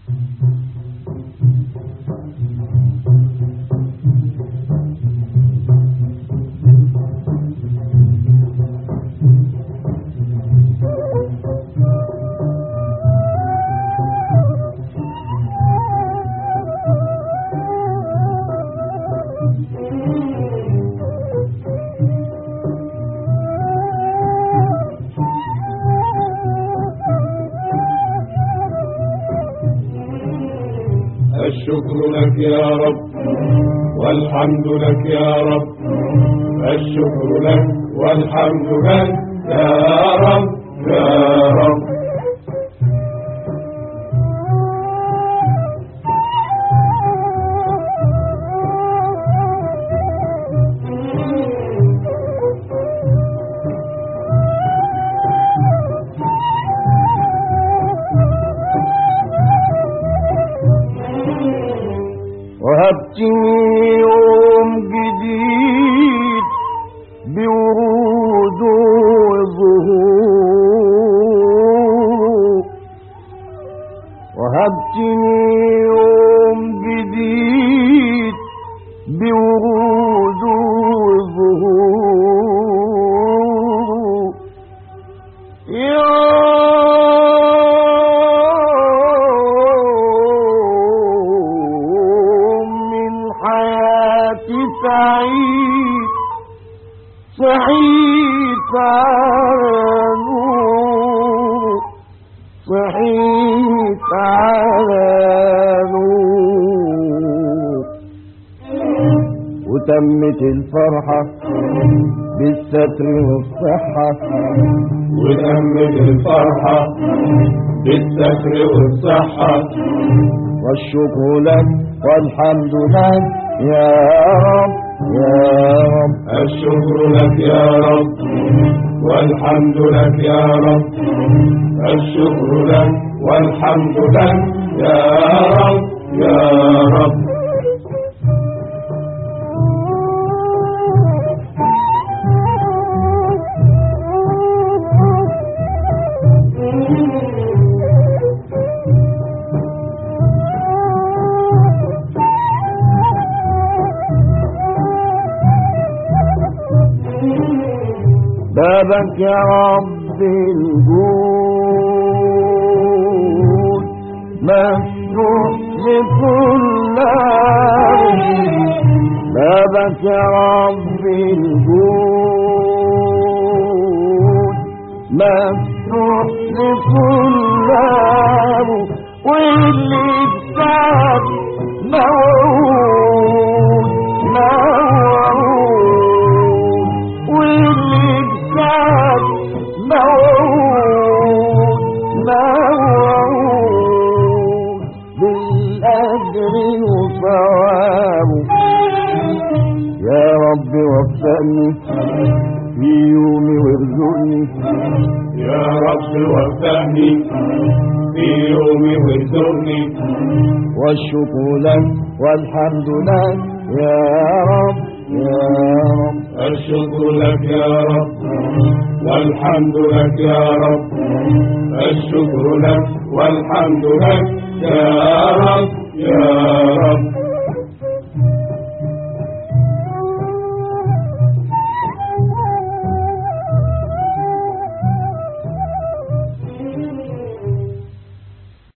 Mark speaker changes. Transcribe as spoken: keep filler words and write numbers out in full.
Speaker 1: الشكر لك يا رب والحمد لك يا رب. الشكر لك والحمد لك يا رب يا رب.
Speaker 2: وهبتني يوم جديد بورود وظهور. وهبتني يوم جديد بورود وظهور. يا سعيد صحيت على نور. صحيت على نور. وتمت الفرحة بالستر والصحة.
Speaker 1: وتمت الفرحة بالستر والصحة.
Speaker 2: والشكر لك والحمد لك يا رب يا رب.
Speaker 1: الشكر لك يا رب والحمد لك يا رب. الشكر لك والحمد لك يا رب يا رب.
Speaker 2: بابك يا رب الجود مفتوح لكل عبد. بابك يا رب الجود مفتوح لكل عبد. واللي اتساب موعود موعود. واللي موعود موعود بالأجر وثوابه. يا رب وفقني في يومي وارزقني.
Speaker 1: يا رب وفقني في يومي وارزقني.
Speaker 2: والشكر لك والحمد لك يا رب يا رب.
Speaker 1: الشكر لك يا رب والحمد لك يا رب. الشكر لك والحمد لك يا رب يا رب.